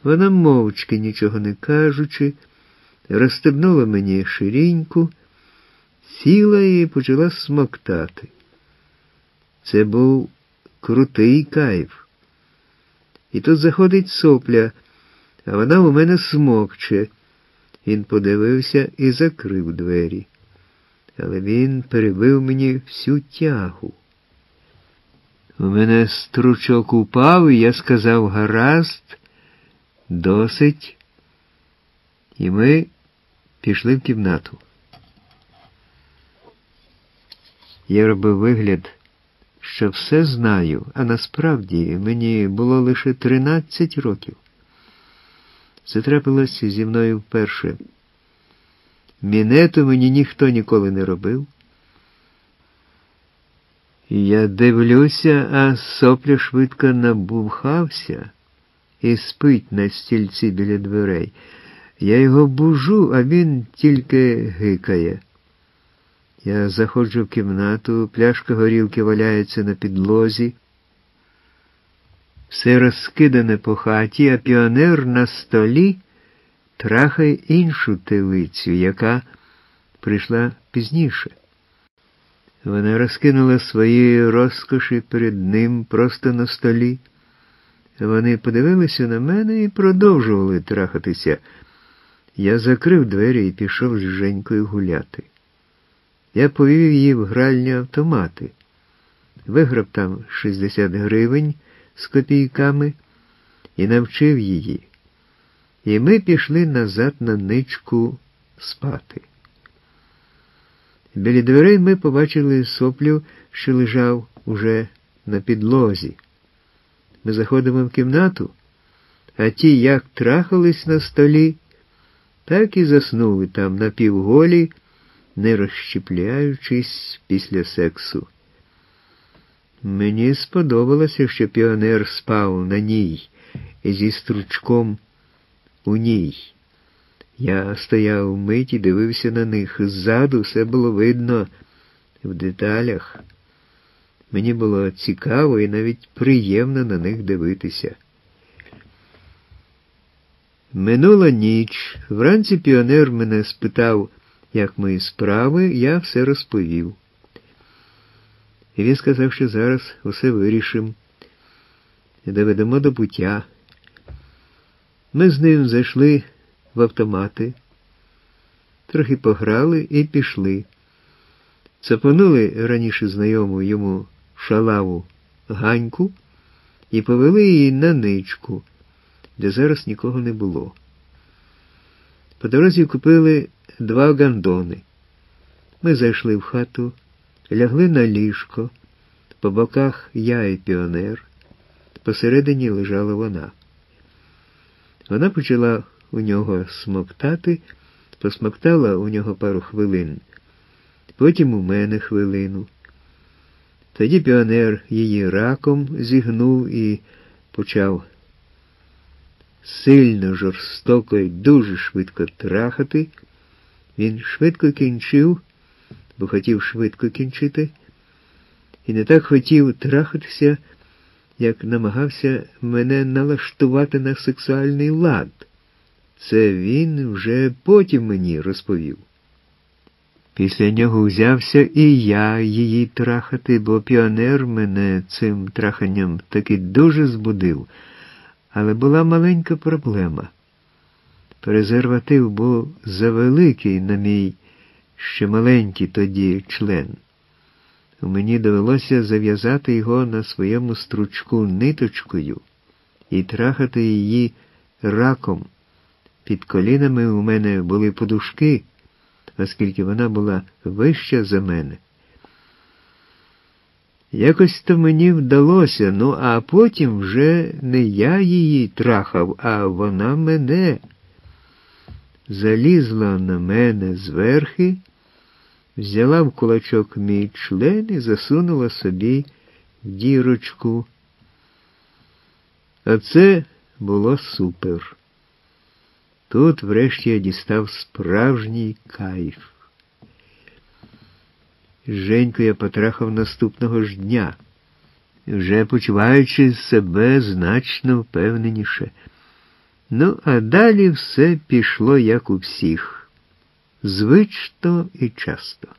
Вона мовчки, нічого не кажучи, розстебнула мені шириньку, сіла і почала смоктати. Це був крутий кайф. І тут заходить Сопля, а вона у мене смокче. Він подивився і закрив двері. Але він перебив мені всю тягу. У мене стручок упав, і я сказав: гаразд, досить. І ми пішли в кімнату. Я робив вигляд, що все знаю, а насправді мені було лише 13 років. Це трапилось зі мною вперше. Мінету мені ніхто ніколи не робив. Я дивлюся, а Сопля швидко набухався і спить на стільці біля дверей. Я його бужу, а він тільки гикає. Я заходжу в кімнату, пляшка горілки валяється на підлозі. Все розкидане по хаті, а піонер на столі трахає іншу телицю, яка прийшла пізніше. Вона розкинула свої розкоші перед ним просто на столі. Вони подивилися на мене і продовжували трахатися. Я закрив двері і пішов з Женькою гуляти. Я повів її в гральні автомати. Виграв там 60 гривень з копійками і навчив її. І ми пішли назад на ничку спати. Біля дверей ми побачили Соплю, що лежав уже на підлозі. Ми заходимо в кімнату, а ті як трахались на столі, так і заснули там напівголі, не розщепляючись після сексу. Мені сподобалося, що піонер спав на ній і зі стручком у ній. Я стояв мить і дивився на них. Ззаду все було видно в деталях. Мені було цікаво і навіть приємно на них дивитися. Минула ніч. Вранці піонер мене спитав, як мої справи, я все розповів. І він сказав, що зараз усе вирішимо і доведемо до пуття. Ми з ним зайшли в автомати, трохи пограли і пішли. Цапонули раніше знайому йому шалаву Ганьку і повели її на ничку, де зараз нікого не було. По дорозі купили 2 гандони. Ми зайшли в хату, лягли на ліжко, по боках я і піонер, посередині лежала вона. Вона почала у нього смоктати, посмоктала у нього пару хвилин, потім у мене хвилину. Тоді піонер її раком зігнув і почав сильно, жорстоко і дуже швидко трахати. Він швидко кінчив, бо хотів швидко кінчити, і не так хотів трахатися, як намагався мене налаштувати на сексуальний лад. Це він вже потім мені розповів. Після нього взявся і я її трахати, бо піонер мене цим траханням таки дуже збудив. Але була маленька проблема. Презерватив був завеликий на мій ще маленький тоді член. Мені довелося зав'язати його на своєму стручку ниточкою і трахати її раком. Під колінами у мене були подушки, оскільки вона була вища за мене. Якось то мені вдалося, а потім вже не я її трахав, а вона мене. Залізла на мене зверхи, взяла в кулачок мій член і засунула собі в дірочку. А це було супер. Тут врешті я дістав справжній кайф. Женьку я потрахав наступного ж дня, вже почуваючи себе значно впевненіше. Ну, а далі все пішло, як у всіх, звично і часто.